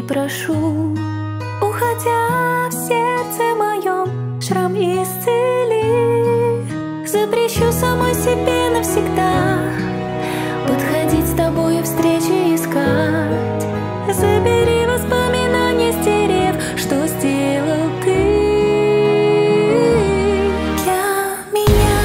прошу, уходя в сердце моем, шрам исцели. Запрещу самой себе навсегда подходить с тобой и встречи искать. Забери воспоминания, стерев, что сделал ты для меня.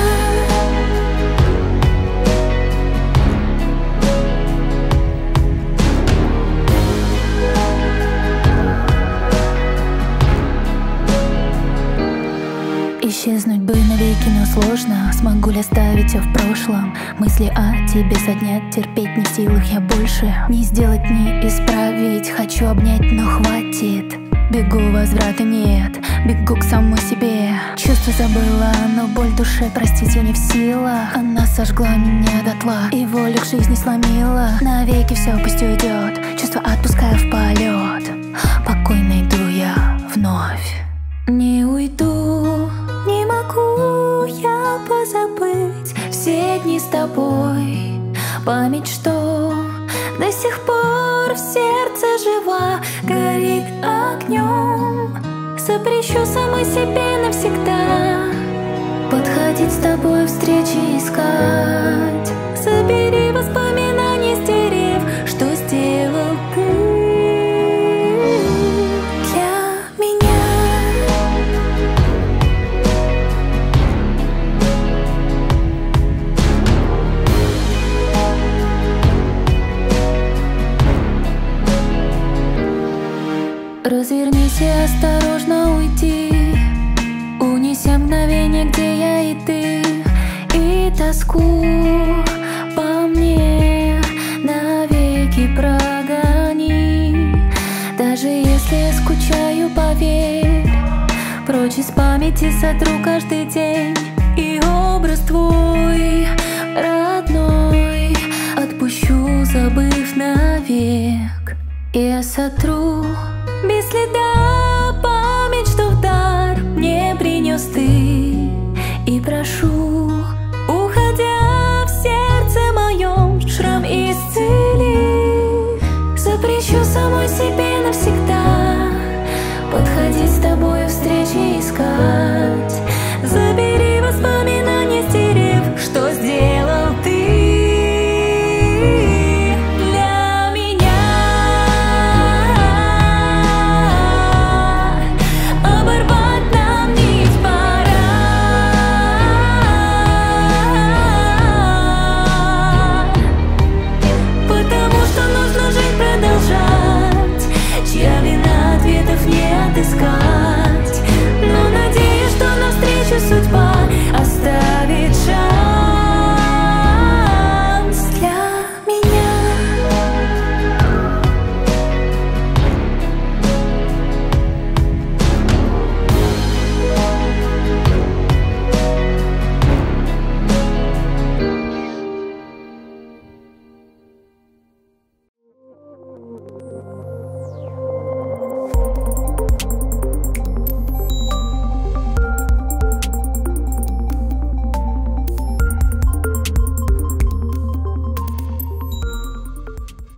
Исчезнуть бы навеки, но сложно. Смогу ли оставить все в прошлом? Мысли о тебе соднят, терпеть не в силах я больше. Не сделать, не исправить, хочу обнять, но хватит. Бегу, возврата нет, бегу к самой себе. Чувства забыла, но боль в душе простить я не в силах. Она сожгла меня дотла и волю к жизни сломила. Навеки все пусть уйдет, чувства отпускаю в полет. Покой найду я вновь. Не уйду, не могу я позабыть все дни с тобой. Память, что до сих пор в сердце жива, горит огнем. Запрещу самой себе навсегда подходить с тобой, встречи искать. Забери воспоминания, стерев, что сделал ты. Развернись и осторожно уйди, унеся мгновение, где я и ты. И тоску по мне навеки прогони. Даже если я скучаю, поверь, прочь из памяти сотру каждый день. И образ твой родной отпущу, забыв навек. Я сотру без следа